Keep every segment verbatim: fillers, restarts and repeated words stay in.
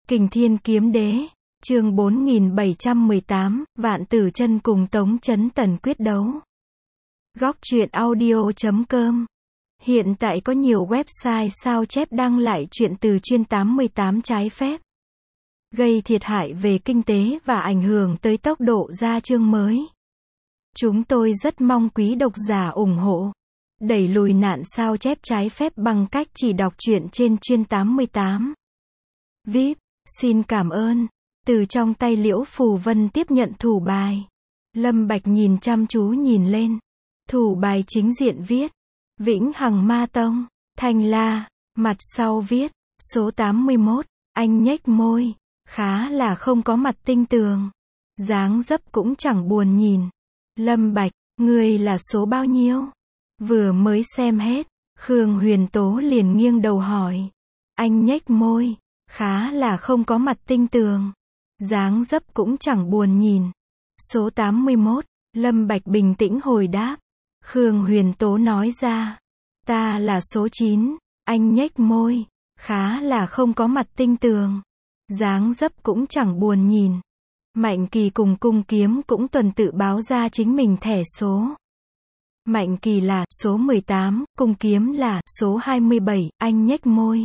Kình Thiên Kiếm Đế, chương bốn nghìn bảy trăm mười tám, Vạn Tử Chân cùng Tống Chấn Tần quyết đấu. Góc truyện audio chấm com. Hiện tại có nhiều website sao chép đăng lại truyện từ chuyên tám mươi tám trái phép, gây thiệt hại về kinh tế và ảnh hưởng tới tốc độ ra chương mới. Chúng tôi rất mong quý độc giả ủng hộ, đẩy lùi nạn sao chép trái phép bằng cách chỉ đọc truyện trên chuyên tám mươi tám. vê i pê, xin cảm ơn. Từ trong tay Liễu Phù Vân tiếp nhận thủ bài. Lâm Bạch nhìn chăm chú nhìn lên. Thủ bài chính diện viết Vĩnh Hằng Ma Tông, Thanh La, mặt sau viết số tám mươi mốt, anh nhếch môi, khá là không có mặt tinh tường. Dáng dấp cũng chẳng buồn nhìn. Lâm Bạch, ngươi là số bao nhiêu? Vừa mới xem hết, Khương Huyền Tố liền nghiêng đầu hỏi. Anh nhếch môi, khá là không có mặt tinh tường. Dáng dấp cũng chẳng buồn nhìn. Số tám mươi mốt, Lâm Bạch bình tĩnh hồi đáp. Khương Huyền Tố nói ra. Ta là số chín, anh nhếch môi, khá là không có mặt tinh tường. Dáng dấp cũng chẳng buồn nhìn. Mạnh Kỳ cùng Cung Kiếm cũng tuần tự báo ra chính mình thẻ số. Mạnh Kỳ là số mười tám, Cung Kiếm là số hai mươi bảy, anh nhếch môi,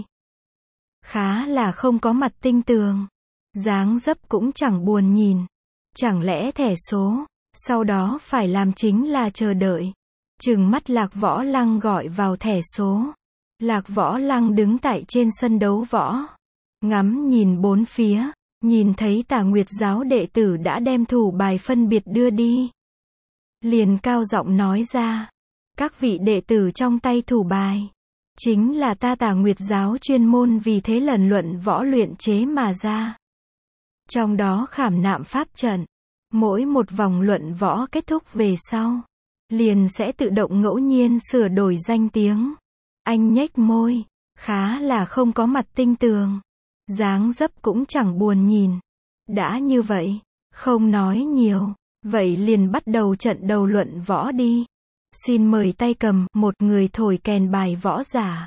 khá là không có mặt tinh tường. Dáng dấp cũng chẳng buồn nhìn. Chẳng lẽ thẻ số, sau đó phải làm chính là chờ đợi. Trừng mắt Lạc Võ Lăng gọi vào thẻ số. Lạc Võ Lăng đứng tại trên sân đấu võ, ngắm nhìn bốn phía, nhìn thấy Tà Nguyệt giáo đệ tử đã đem thủ bài phân biệt đưa đi. Liền cao giọng nói ra. Các vị đệ tử trong tay thủ bài, chính là ta Tà Nguyệt giáo chuyên môn vì thế lần luận võ luyện chế mà ra. Trong đó khảm nạm pháp trận. Mỗi một vòng luận võ kết thúc về sau, liền sẽ tự động ngẫu nhiên sửa đổi danh tiếng. Anh nhếch môi, khá là không có mặt tinh tường. Dáng dấp cũng chẳng buồn nhìn. Đã như vậy, không nói nhiều, vậy liền bắt đầu trận đầu luận võ đi. Xin mời tay cầm, một người thổi kèn bài võ giả.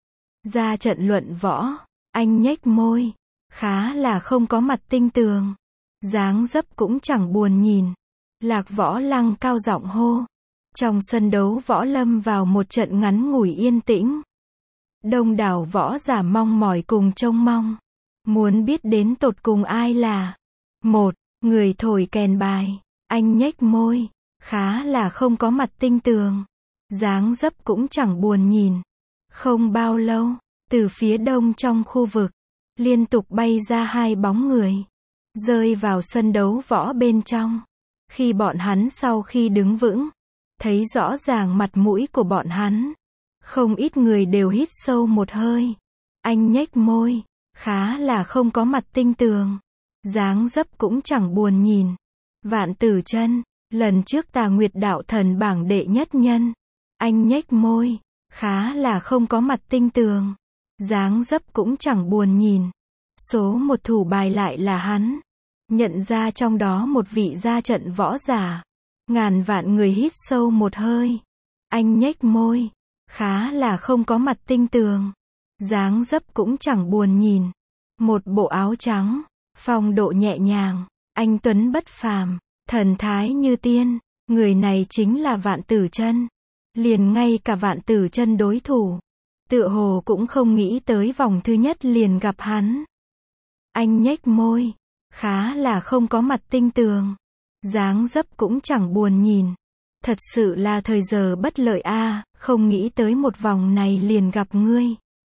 Ra trận luận võ, anh nhếch môi, khá là không có mặt tinh tường. Dáng dấp cũng chẳng buồn nhìn. Lạc Võ Lăng cao giọng hô. Trong sân đấu võ lâm vào một trận ngắn ngủi yên tĩnh. Đông đảo võ giả mong mỏi cùng trông mong, muốn biết đến tột cùng ai là một người thổi kèn bài. Anh nhếch môi, khá là không có mặt tinh tường. Dáng dấp cũng chẳng buồn nhìn. Không bao lâu, từ phía đông trong khu vực, liên tục bay ra hai bóng người, rơi vào sân đấu võ bên trong. Khi bọn hắn sau khi đứng vững, thấy rõ ràng mặt mũi của bọn hắn, không ít người đều hít sâu một hơi. Anh nhếch môi, khá là không có mặt tinh tường. Dáng dấp cũng chẳng buồn nhìn. Vạn Tử Chân, lần trước Tà Nguyệt đạo thần bảng đệ nhất nhân. Anh nhếch môi, khá là không có mặt tinh tường. Dáng dấp cũng chẳng buồn nhìn. Số một thủ bài lại là hắn. Nhận ra trong đó một vị ra trận võ giả. Ngàn vạn người hít sâu một hơi. Anh nhếch môi, khá là không có mặt tinh tường. Dáng dấp cũng chẳng buồn nhìn. Một bộ áo trắng, phong độ nhẹ nhàng, anh tuấn bất phàm, thần thái như tiên. Người này chính là Vạn Tử Chân. Liền ngay cả Vạn Tử Chân đối thủ, tựa hồ cũng không nghĩ tới vòng thứ nhất liền gặp hắn. Anh nhếch môi, khá là không có mặt tinh tường. Dáng dấp cũng chẳng buồn nhìn. Thật sự là thời giờ bất lợi a, à, không nghĩ tới một vòng này liền gặp ngươi.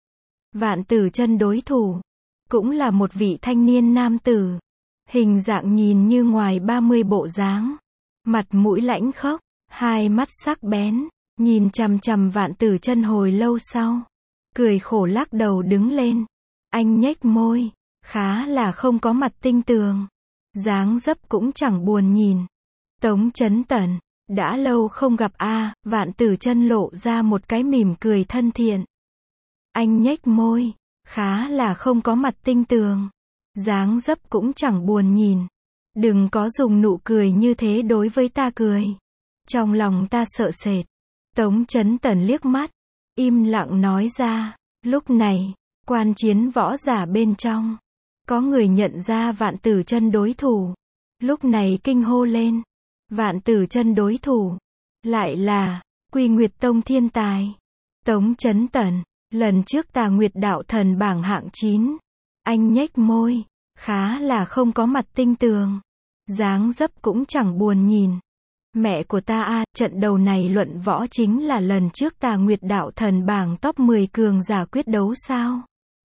Vạn Tử Chân đối thủ, cũng là một vị thanh niên nam tử. Hình dạng nhìn như ngoài ba mươi bộ dáng. Mặt mũi lãnh khốc, hai mắt sắc bén, nhìn chằm chằm Vạn Tử Chân hồi lâu sau. Cười khổ lắc đầu đứng lên. Anh nhếch môi, khá là không có mặt tinh tường. Dáng dấp cũng chẳng buồn nhìn. Tống Chấn Tần, đã lâu không gặp a, à, Vạn Tử Chân lộ ra một cái mỉm cười thân thiện. Anh nhếch môi, khá là không có mặt tinh tường. Dáng dấp cũng chẳng buồn nhìn. Đừng có dùng nụ cười như thế đối với ta cười. Trong lòng ta sợ sệt. Tống Chấn Tần liếc mắt, im lặng nói ra. Lúc này, quan chiến võ giả bên trong, Có người nhận ra Vạn Tử Chân đối thủ. Lúc này kinh hô lên. Vạn Tử Chân đối thủ. Lại là Quy Nguyệt Tông thiên tài. Tống Chấn Tần. Lần trước Tà Nguyệt đạo thần bảng hạng chín. Anh nhếch môi. Khá là không có mặt tinh tường. Dáng dấp cũng chẳng buồn nhìn. Mẹ của ta a, trận đầu này luận võ chính là lần trước Tà Nguyệt đạo thần bảng top mười cường giả quyết đấu sao?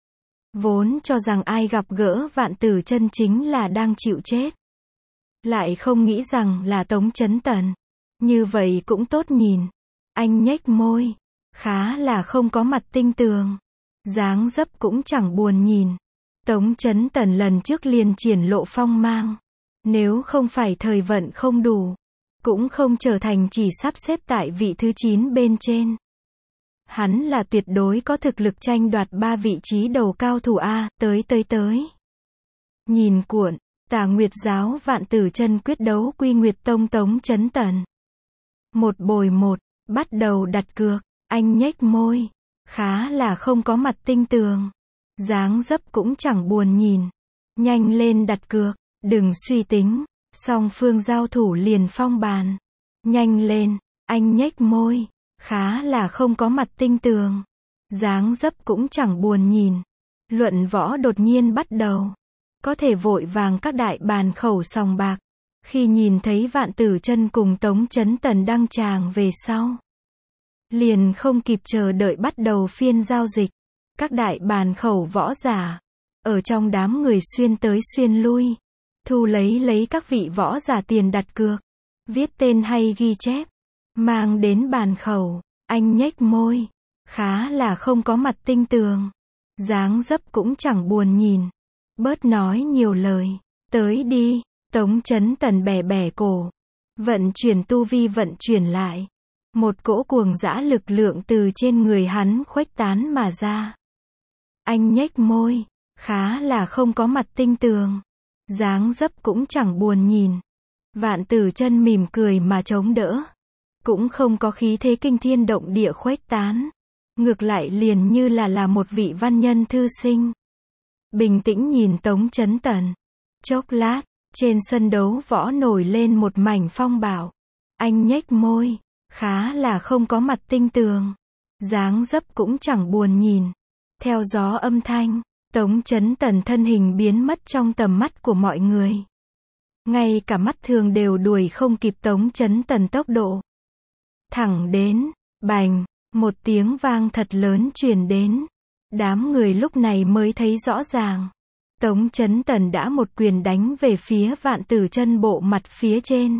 Vốn cho rằng ai gặp gỡ Vạn Tử Chân chính là đang chịu chết. Lại không nghĩ rằng là Tống Chấn Tần. Như vậy cũng tốt nhìn. Anh nhếch môi. Khá là không có mặt tinh tường. Dáng dấp cũng chẳng buồn nhìn. Tống Chấn Tần lần trước liền triển lộ phong mang. Nếu không phải thời vận không đủ, cũng không trở thành chỉ sắp xếp tại vị thứ chín bên trên. Hắn là tuyệt đối có thực lực tranh đoạt ba vị trí đầu cao thủ A, tới tới tới. Nhìn cuộn, Tà Nguyệt giáo Vạn Tử Chân quyết đấu Quy Nguyệt Tông Tống Chấn Tần. Một bồi một, bắt đầu đặt cược, anh nhếch môi. Khá là không có mặt tinh tường. Dáng dấp cũng chẳng buồn nhìn. Nhanh lên đặt cược, đừng suy tính. Song phương giao thủ liền phong bàn. Nhanh lên, anh nhếch môi. Khá là không có mặt tinh tường. Dáng dấp cũng chẳng buồn nhìn. Luận võ đột nhiên bắt đầu. Có thể vội vàng các đại bàn khẩu sòng bạc. Khi nhìn thấy Vạn Tử Chân cùng Tống Chấn Tần đăng tràng về sau, liền không kịp chờ đợi bắt đầu phiên giao dịch. Các đại bàn khẩu võ giả, ở trong đám người xuyên tới xuyên lui, thu lấy lấy các vị võ giả tiền đặt cược, viết tên hay ghi chép, mang đến bàn khẩu, anh nhếch môi, khá là không có mặt tinh tường, dáng dấp cũng chẳng buồn nhìn, bớt nói nhiều lời, tới đi, Tống Chấn Tần bẻ bẻ cổ, vận chuyển tu vi vận chuyển lại, một cỗ cuồng dã lực lượng từ trên người hắn khuếch tán mà ra. Anh nhếch môi, khá là không có mặt tinh tường, dáng dấp cũng chẳng buồn nhìn. Vạn Tử Chân mỉm cười mà chống đỡ, cũng không có khí thế kinh thiên động địa khuếch tán, ngược lại liền như là là một vị văn nhân thư sinh. Bình tĩnh nhìn Tống Chấn Tần. Chốc lát, trên sân đấu võ nổi lên một mảnh phong bạo. Anh nhếch môi, khá là không có mặt tinh tường, dáng dấp cũng chẳng buồn nhìn. Theo gió âm thanh, Tống Chấn Tần thân hình biến mất trong tầm mắt của mọi người. Ngay cả mắt thường đều đuổi không kịp Tống Chấn Tần tốc độ. Thẳng đến, bành, một tiếng vang thật lớn truyền đến. Đám người lúc này mới thấy rõ ràng. Tống Chấn Tần đã một quyền đánh về phía Vạn Tử Chân bộ mặt phía trên.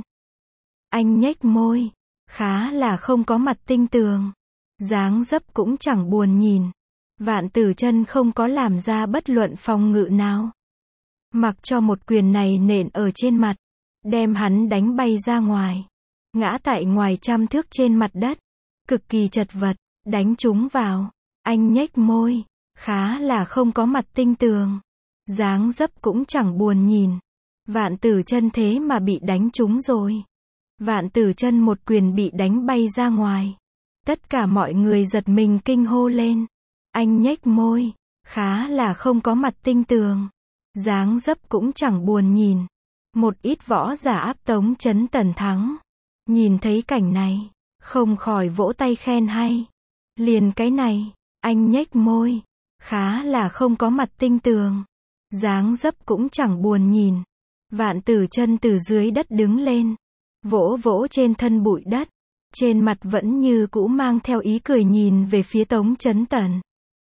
Anh nhếch môi, khá là không có mặt tinh tường, dáng dấp cũng chẳng buồn nhìn. Vạn Tử Chân không có làm ra bất luận phòng ngự nào. Mặc cho một quyền này nện ở trên mặt, đem hắn đánh bay ra ngoài. Ngã tại ngoài trăm thước trên mặt đất. Cực kỳ chật vật, đánh trúng vào. Anh nhếch môi, khá là không có mặt tinh tường, dáng dấp cũng chẳng buồn nhìn. Vạn Tử Chân thế mà bị đánh trúng rồi. Vạn Tử Chân một quyền bị đánh bay ra ngoài. Tất cả mọi người giật mình kinh hô lên. Anh nhếch môi, khá là không có mặt tinh tường, dáng dấp cũng chẳng buồn nhìn. Một ít võ giả áp Tống Chấn Tần thắng. Nhìn thấy cảnh này, không khỏi vỗ tay khen hay. Liền cái này, anh nhếch môi, khá là không có mặt tinh tường, dáng dấp cũng chẳng buồn nhìn. Vạn Tử Chân từ dưới đất đứng lên, vỗ vỗ trên thân bụi đất, trên mặt vẫn như cũ mang theo ý cười nhìn về phía Tống Chấn Tần.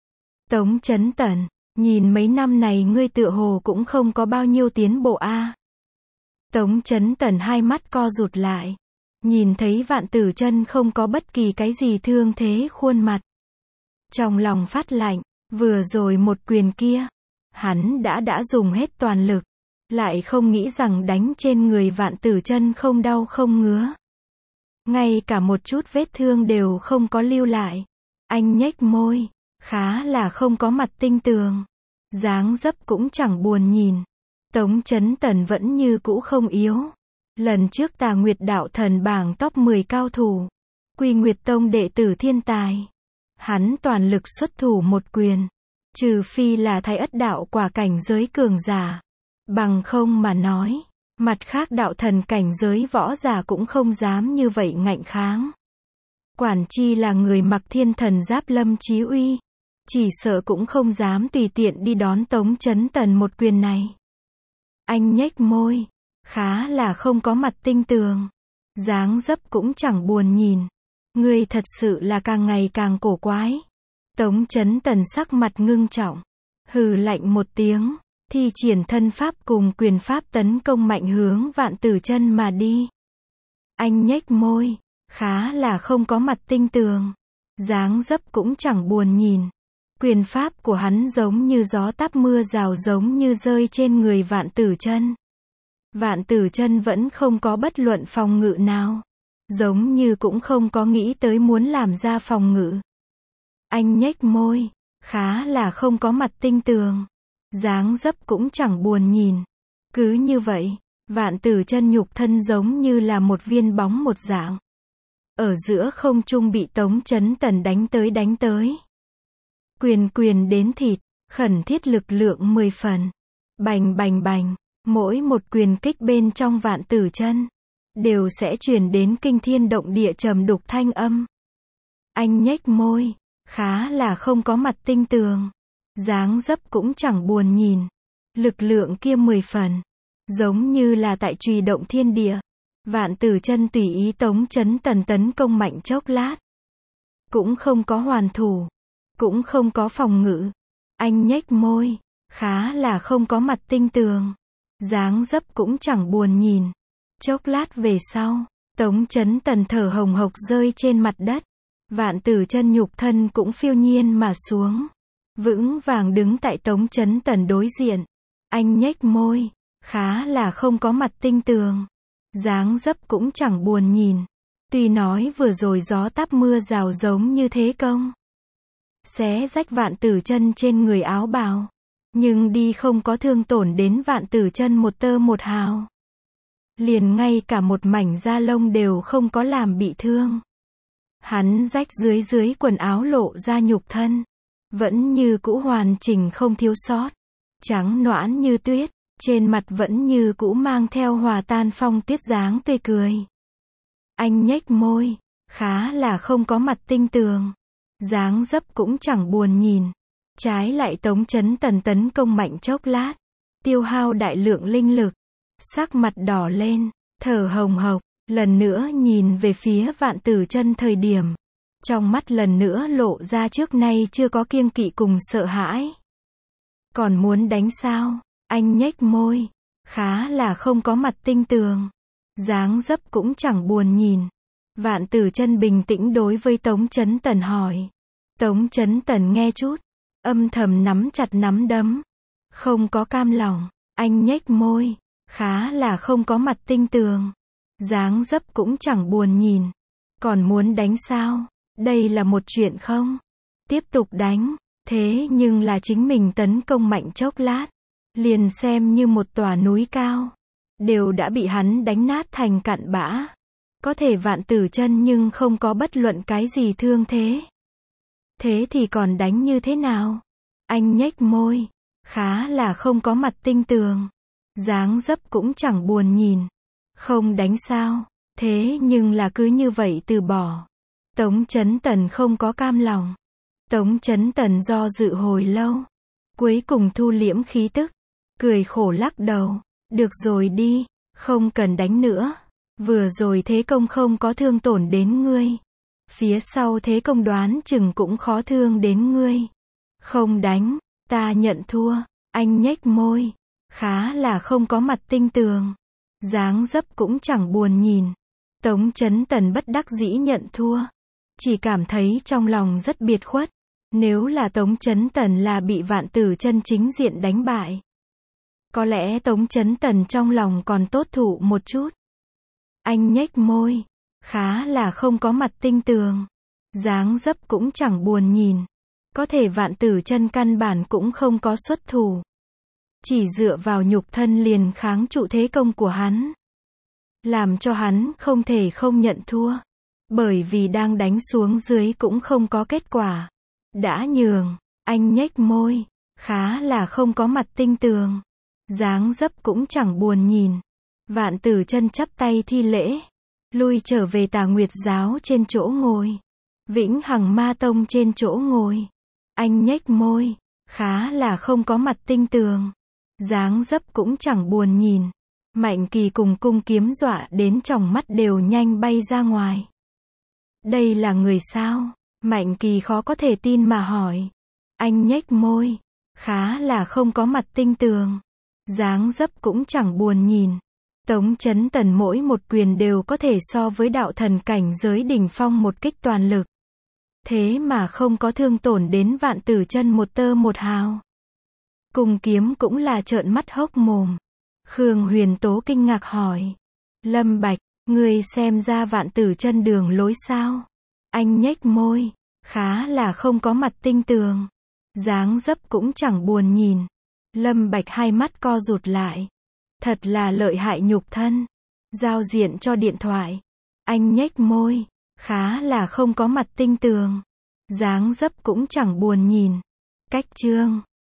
Tống Chấn Tần, nhìn mấy năm này ngươi tựa hồ cũng không có bao nhiêu tiến bộ a. Tống Chấn Tần hai mắt co rụt lại, nhìn thấy Vạn Tử Chân không có bất kỳ cái gì thương thế khuôn mặt. Trong lòng phát lạnh, vừa rồi một quyền kia, hắn đã đã dùng hết toàn lực, lại không nghĩ rằng đánh trên người Vạn Tử Chân không đau không ngứa. Ngay cả một chút vết thương đều không có lưu lại. Anh nhếch môi, khá là không có mặt tinh tường, dáng dấp cũng chẳng buồn nhìn. Tống Chấn Tần vẫn như cũ không yếu. Lần trước Tà Nguyệt đạo thần bảng top mười cao thủ, Quy Nguyệt Tông đệ tử thiên tài, hắn toàn lực xuất thủ một quyền, Trừ phi là Thái Ất đạo quả cảnh giới cường giả. Bằng không mà nói, mặt khác đạo thần cảnh giới võ giả cũng không dám như vậy ngạnh kháng. Quản chi là người mặc thiên thần giáp Lâm Chí Uy, chỉ sợ cũng không dám tùy tiện đi đón Tống Chấn Tần một quyền này. Anh nhếch môi, khá là không có mặt tinh tường, dáng dấp cũng chẳng buồn nhìn. Ngươi thật sự là càng ngày càng cổ quái. Tống Chấn Tần sắc mặt ngưng trọng, hừ lạnh một tiếng, thi triển thân pháp cùng quyền pháp tấn công mạnh hướng Vạn Tử Chân mà đi. Anh nhếch môi, khá là không có mặt tinh tường, dáng dấp cũng chẳng buồn nhìn. Quyền pháp của hắn giống như gió táp mưa rào, giống như rơi trên người Vạn Tử Chân. Vạn Tử Chân vẫn không có bất luận phòng ngự nào, giống như cũng không có nghĩ tới muốn làm ra phòng ngự. Anh nhếch môi, khá là không có mặt tinh tường, dáng dấp cũng chẳng buồn nhìn. Cứ như vậy, Vạn Tử Chân nhục thân giống như là một viên bóng một dạng, ở giữa không trung bị Tống Chấn Tần đánh tới đánh tới. Quyền quyền đến thịt, khẩn thiết lực lượng mười phần. Bành bành bành, mỗi một quyền kích bên trong Vạn Tử Chân đều sẽ truyền đến kinh thiên động địa trầm đục thanh âm. Anh nhếch môi, khá là không có mặt tinh tường, dáng dấp cũng chẳng buồn nhìn. Lực lượng kia mười phần, giống như là tại chùy động thiên địa. Vạn Tử Chân tùy ý Tống Chấn Tần tấn công mạnh chốc lát, cũng không có hoàn thủ, cũng không có phòng ngự. Anh nhếch môi, khá là không có mặt tinh tường, dáng dấp cũng chẳng buồn nhìn. Chốc lát về sau, Tống Chấn Tần thở hồng hộc rơi trên mặt đất. Vạn Tử Chân nhục thân cũng phiêu nhiên mà xuống, vững vàng đứng tại Tống Chấn Tần đối diện. Anh nhếch môi, khá là không có mặt tinh tường, dáng dấp cũng chẳng buồn nhìn. Tuy nói vừa rồi gió táp mưa rào giống như thế công, xé rách Vạn Tử Chân trên người áo bào, nhưng đi không có thương tổn đến Vạn Tử Chân một tơ một hào. Liền ngay cả một mảnh da lông đều không có làm bị thương. Hắn rách dưới dưới quần áo lộ ra nhục thân, vẫn như cũ hoàn chỉnh không thiếu sót, trắng nõn như tuyết, trên mặt vẫn như cũ mang theo hòa tan phong tuyết dáng tươi cười. Anh nhếch môi, khá là không có mặt tinh tường, dáng dấp cũng chẳng buồn nhìn. Trái lại Tống Chấn Tần tấn công mạnh chốc lát, tiêu hao đại lượng linh lực, sắc mặt đỏ lên, thở hồng hộc, lần nữa nhìn về phía Vạn Tử Chân thời điểm, trong mắt lần nữa lộ ra trước nay chưa có kiêng kỵ cùng sợ hãi. Còn muốn đánh sao? Anh nhếch môi, khá là không có mặt tinh tường, dáng dấp cũng chẳng buồn nhìn. Vạn Tử Chân bình tĩnh đối với Tống Chấn Tần hỏi. Tống Chấn Tần nghe chút, âm thầm nắm chặt nắm đấm, không có cam lòng. Anh nhếch môi, khá là không có mặt tinh tường, dáng dấp cũng chẳng buồn nhìn. Còn muốn đánh sao? Đây là một chuyện không? Tiếp tục đánh, thế nhưng là chính mình tấn công mạnh chốc lát, liền xem như một tòa núi cao, đều đã bị hắn đánh nát thành cặn bã. Có thể Vạn Tử Chân nhưng không có bất luận cái gì thương thế. Thế thì còn đánh như thế nào? Anh nhếch môi, khá là không có mặt tinh tường, dáng dấp cũng chẳng buồn nhìn. Không đánh sao? Thế nhưng là cứ như vậy từ bỏ. Tống Chấn Tần không có cam lòng. Tống Chấn Tần do dự hồi lâu, cuối cùng thu liễm khí tức, cười khổ lắc đầu. Được rồi đi, không cần đánh nữa. Vừa rồi thế công không có thương tổn đến ngươi, phía sau thế công đoán chừng cũng khó thương đến ngươi. Không đánh, ta nhận thua. Anh nhếch môi, khá là không có mặt tinh tường, dáng dấp cũng chẳng buồn nhìn. Tống Chấn Tần bất đắc dĩ nhận thua, chỉ cảm thấy trong lòng rất biệt khuất. Nếu là Tống Chấn Tần là bị Vạn Tử Chân chính diện đánh bại, có lẽ Tống Chấn Tần trong lòng còn tốt thụ một chút. Anh nhếch môi, khá là không có mặt tinh tường, dáng dấp cũng chẳng buồn nhìn. Có thể Vạn Tử Chân căn bản cũng không có xuất thủ, chỉ dựa vào nhục thân liền kháng trụ thế công của hắn, làm cho hắn không thể không nhận thua. Bởi vì đang đánh xuống dưới cũng không có kết quả, đã nhường, Anh nhếch môi, khá là không có mặt tinh tường. Dáng dấp cũng chẳng buồn nhìn. Vạn Tử Chân chắp tay thi lễ, lui trở về Tà Nguyệt giáo trên chỗ ngồi. Vĩnh Hằng Ma Tông trên chỗ ngồi. Anh nhếch môi, khá là không có mặt tinh tường. Dáng dấp cũng chẳng buồn nhìn. Mạnh Kỳ cùng cung kiếm dọa đến tròng mắt đều nhanh bay ra ngoài. Đây là người sao? Mạnh Kỳ khó có thể tin mà hỏi. Anh nhếch môi, khá là không có mặt tinh tường. Dáng dấp cũng chẳng buồn nhìn. Tống Chấn Tần mỗi một quyền đều có thể so với đạo thần cảnh giới đỉnh phong một kích toàn lực. Thế mà không có thương tổn đến Vạn Tử Chân một tơ một hào. Cung kiếm cũng là trợn mắt hốc mồm. Khương Huyền Tố kinh ngạc hỏi. Lâm Bạch, ngươi xem ra Vạn Tử Chân đường lối sao? Anh nhếch môi, khá là không có mặt tinh tường. Dáng dấp cũng chẳng buồn nhìn. Lâm Bạch hai mắt co rụt lại. Thật là lợi hại nhục thân. Giao diện cho điện thoại. Anh nhếch môi, khá là không có mặt tinh tường. Dáng dấp cũng chẳng buồn nhìn. Cách chương